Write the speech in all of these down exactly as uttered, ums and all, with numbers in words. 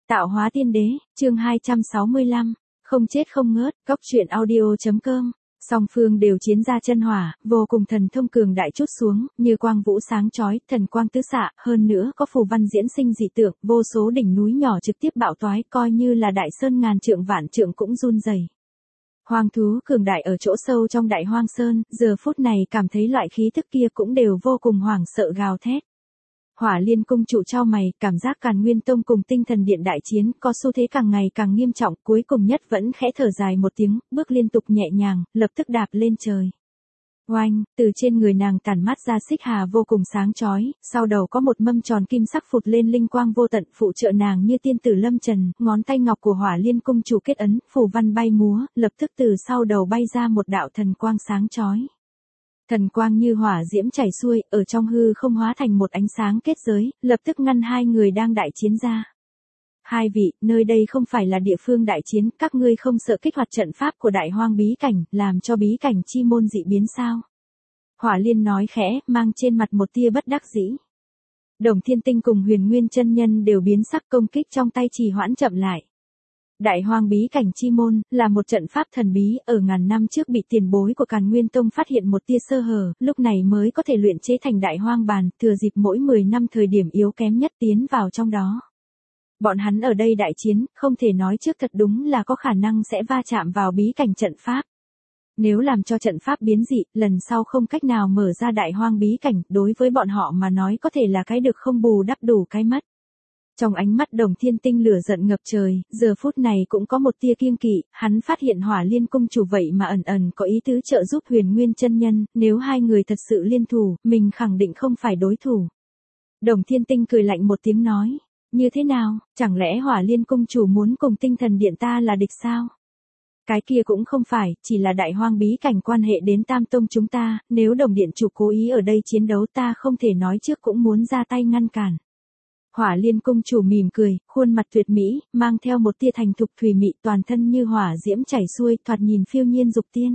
Tạo hóa tiên đế, chương hai trăm sáu mươi lăm, không chết không ngớt, góc truyện audio.com. Song phương đều chiến ra chân hỏa, vô cùng thần thông cường đại chút xuống, như quang vũ sáng chói, thần quang tứ xạ, hơn nữa có phù văn diễn sinh dị tượng, vô số đỉnh núi nhỏ trực tiếp bạo toái, coi như là đại sơn ngàn trượng vạn trượng cũng run rẩy. Hoang thú cường đại ở chỗ sâu trong đại hoang sơn, giờ phút này cảm thấy loại khí tức kia cũng đều vô cùng hoảng sợ gào thét. Hỏa Liên cung chủ chau mày, cảm giác Càn Nguyên Tông cùng Tinh Thần Điện đại chiến có xu thế càng ngày càng nghiêm trọng, cuối cùng nhất vẫn khẽ thở dài một tiếng, bước liên tục nhẹ nhàng, lập tức đạp lên trời. Oanh, từ trên người nàng tản mát ra xích hà vô cùng sáng chói, sau đầu có một mâm tròn kim sắc phụt lên linh quang vô tận, phụ trợ nàng như tiên tử lâm trần, ngón tay ngọc của Hỏa Liên cung chủ kết ấn, phù văn bay múa, lập tức từ sau đầu bay ra một đạo thần quang sáng chói. Thần quang như hỏa diễm chảy xuôi, ở trong hư không hóa thành một ánh sáng kết giới, lập tức ngăn hai người đang đại chiến ra. Hai vị, nơi đây không phải là địa phương đại chiến, các ngươi không sợ kích hoạt trận pháp của đại hoang bí cảnh, làm cho bí cảnh chi môn dị biến sao? Hỏa Liên nói khẽ, mang trên mặt một tia bất đắc dĩ. Đồng Thiên Tinh cùng Huyền Nguyên chân nhân đều biến sắc, công kích trong tay trì hoãn chậm lại. Đại hoang bí cảnh chi môn, là một trận pháp thần bí, ở ngàn năm trước bị tiền bối của Càn Nguyên Tông phát hiện một tia sơ hở, lúc này mới có thể luyện chế thành đại hoang bàn, thừa dịp mỗi mười năm thời điểm yếu kém nhất tiến vào trong đó. Bọn hắn ở đây đại chiến, không thể nói trước thật đúng là có khả năng sẽ va chạm vào bí cảnh trận pháp. Nếu làm cho trận pháp biến dị, lần sau không cách nào mở ra đại hoang bí cảnh, đối với bọn họ mà nói có thể là cái được không bù đắp đủ cái mất. Trong ánh mắt Đồng Thiên Tinh lửa giận ngập trời, giờ phút này cũng có một tia kiêng kỵ, hắn phát hiện Hỏa Liên cung chủ vậy mà ẩn ẩn có ý tứ trợ giúp Huyền Nguyên chân nhân, nếu hai người thật sự liên thủ, mình khẳng định không phải đối thủ. Đồng Thiên Tinh cười lạnh một tiếng nói, như thế nào, chẳng lẽ Hỏa Liên cung chủ muốn cùng Tinh Thần Điện ta là địch sao? Cái kia cũng không phải, chỉ là đại hoang bí cảnh quan hệ đến Tam Tông chúng ta, nếu Đồng Điện chủ cố ý ở đây chiến đấu ta không thể nói trước cũng muốn ra tay ngăn cản. Hỏa Liên cung chủ mỉm cười, khuôn mặt tuyệt mỹ, mang theo một tia thành thục thùy mị, toàn thân như hỏa diễm chảy xuôi, thoạt nhìn phiêu nhiên dục tiên.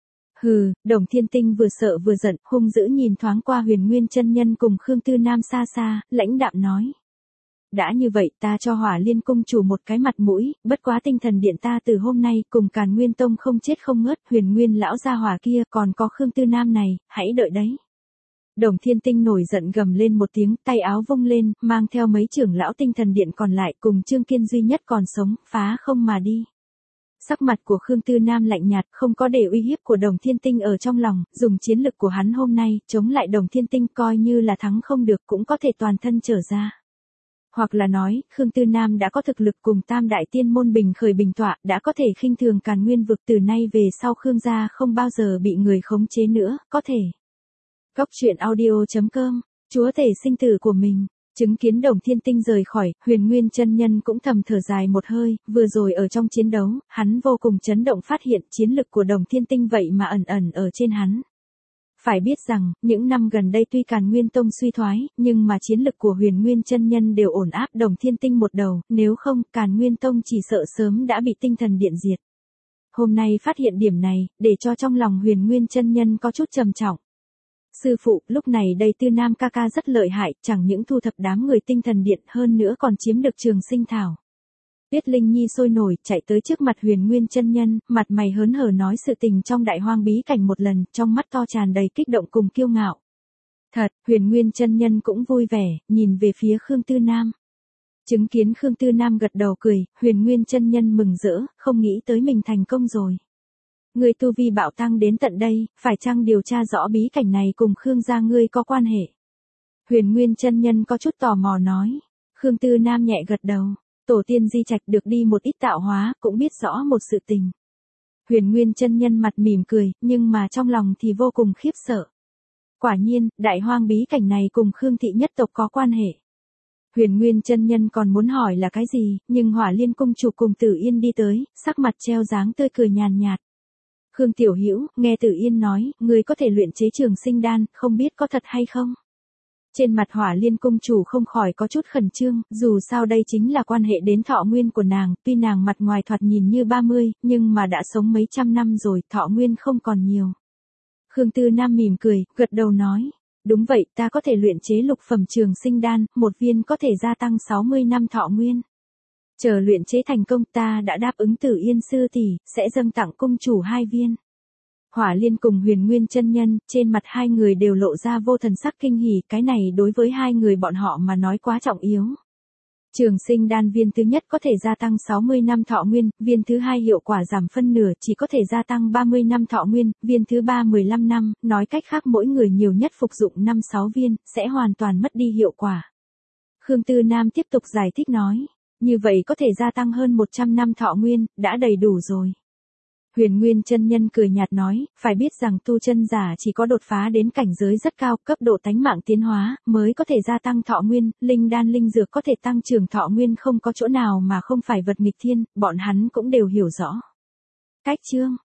Hừ, Đồng Thiên Tinh vừa sợ vừa giận, hung dữ nhìn thoáng qua Huyền Nguyên chân nhân cùng Khương Tư Nam xa xa, lãnh đạm nói: đã như vậy, ta cho Hỏa Liên cung chủ một cái mặt mũi, bất quá Tinh Thần Điện ta từ hôm nay cùng Càn Nguyên Tông không chết không ngớt, Huyền Nguyên lão gia hỏa kia, còn có Khương Tư Nam này, hãy đợi đấy. Đồng Thiên Tinh nổi giận gầm lên một tiếng, tay áo vung lên, mang theo mấy trưởng lão Tinh Thần Điện còn lại cùng Trương Kiên duy nhất còn sống, phá không mà đi. Sắc mặt của Khương Tư Nam lạnh nhạt, không có để uy hiếp của Đồng Thiên Tinh ở trong lòng, dùng chiến lực của hắn hôm nay, chống lại Đồng Thiên Tinh coi như là thắng không được cũng có thể toàn thân trở ra. Hoặc là nói, Khương Tư Nam đã có thực lực cùng Tam Đại Tiên môn bình khởi bình tọa, đã có thể khinh thường Càn Nguyên vực, từ nay về sau Khương gia không bao giờ bị người khống chế nữa, có thể. Góc truyện audio.com, chúa tể sinh tử của mình, chứng kiến Đồng Thiên Tinh rời khỏi, Huyền Nguyên chân nhân cũng thầm thở dài một hơi, vừa rồi ở trong chiến đấu, hắn vô cùng chấn động phát hiện chiến lực của Đồng Thiên Tinh vậy mà ẩn ẩn ở trên hắn. Phải biết rằng, những năm gần đây tuy Càn Nguyên Tông suy thoái, nhưng mà chiến lực của Huyền Nguyên chân nhân đều ổn áp Đồng Thiên Tinh một đầu, nếu không, Càn Nguyên Tông chỉ sợ sớm đã bị Tinh Thần Điện diệt. Hôm nay phát hiện điểm này, để cho trong lòng Huyền Nguyên chân nhân có chút trầm trọng. Sư phụ, lúc này đây Tư Nam ca ca rất lợi hại, chẳng những thu thập đám người Tinh Thần Điện hơn nữa còn chiếm được Trường Sinh Thảo. Tuyết Linh Nhi sôi nổi, chạy tới trước mặt Huyền Nguyên chân nhân, mặt mày hớn hở nói sự tình trong đại hoang bí cảnh một lần, trong mắt to tràn đầy kích động cùng kiêu ngạo. Thật, Huyền Nguyên chân nhân cũng vui vẻ, nhìn về phía Khương Tư Nam. Chứng kiến Khương Tư Nam gật đầu cười, Huyền Nguyên chân nhân mừng rỡ, không nghĩ tới mình thành công rồi. Người tu vi bạo tăng đến tận đây, phải chăng điều tra rõ bí cảnh này cùng Khương gia ngươi có quan hệ? Huyền Nguyên chân nhân có chút tò mò nói. Khương Tư Nam nhẹ gật đầu. Tổ tiên di trạch được đi một ít tạo hóa, cũng biết rõ một sự tình. Huyền Nguyên chân nhân mặt mỉm cười, nhưng mà trong lòng thì vô cùng khiếp sợ. Quả nhiên, đại hoang bí cảnh này cùng Khương thị nhất tộc có quan hệ. Huyền Nguyên chân nhân còn muốn hỏi là cái gì, nhưng Hỏa Liên cung chủ cùng Tử Yên đi tới, sắc mặt treo dáng tươi cười nhàn nhạt. Khương Tiểu Hữu, nghe Tử Yên nói, người có thể luyện chế Trường Sinh đan, không biết có thật hay không? Trên mặt Hỏa Liên cung chủ không khỏi có chút khẩn trương, dù sao đây chính là quan hệ đến thọ nguyên của nàng, tuy nàng mặt ngoài thoạt nhìn như ba mươi, nhưng mà đã sống mấy trăm năm rồi, thọ nguyên không còn nhiều. Khương Tư Nam mỉm cười, gật đầu nói, đúng vậy, ta có thể luyện chế lục phẩm Trường Sinh đan, một viên có thể gia tăng sáu mươi năm thọ nguyên. Chờ luyện chế thành công ta đã đáp ứng Tử Yên sư tỷ, sẽ dâng tặng cung chủ hai viên. Hỏa Liên cùng Huyền Nguyên chân nhân, trên mặt hai người đều lộ ra vô thần sắc kinh hỉ, cái này đối với hai người bọn họ mà nói quá trọng yếu. Trường sinh đan viên thứ nhất có thể gia tăng sáu mươi năm thọ nguyên, viên thứ hai hiệu quả giảm phân nửa chỉ có thể gia tăng ba mươi năm thọ nguyên, viên thứ ba mười lăm năm, nói cách khác mỗi người nhiều nhất phục dụng năm sáu viên, sẽ hoàn toàn mất đi hiệu quả. Khương Tư Nam tiếp tục giải thích nói, như vậy có thể gia tăng hơn một trăm năm thọ nguyên, đã đầy đủ rồi. Huyền Nguyên chân nhân cười nhạt nói, phải biết rằng tu chân giả chỉ có đột phá đến cảnh giới rất cao, cấp độ tánh mạng tiến hóa, mới có thể gia tăng thọ nguyên, linh đan linh dược có thể tăng trưởng thọ nguyên không có chỗ nào mà không phải vật nghịch thiên, bọn hắn cũng đều hiểu rõ. Cách chương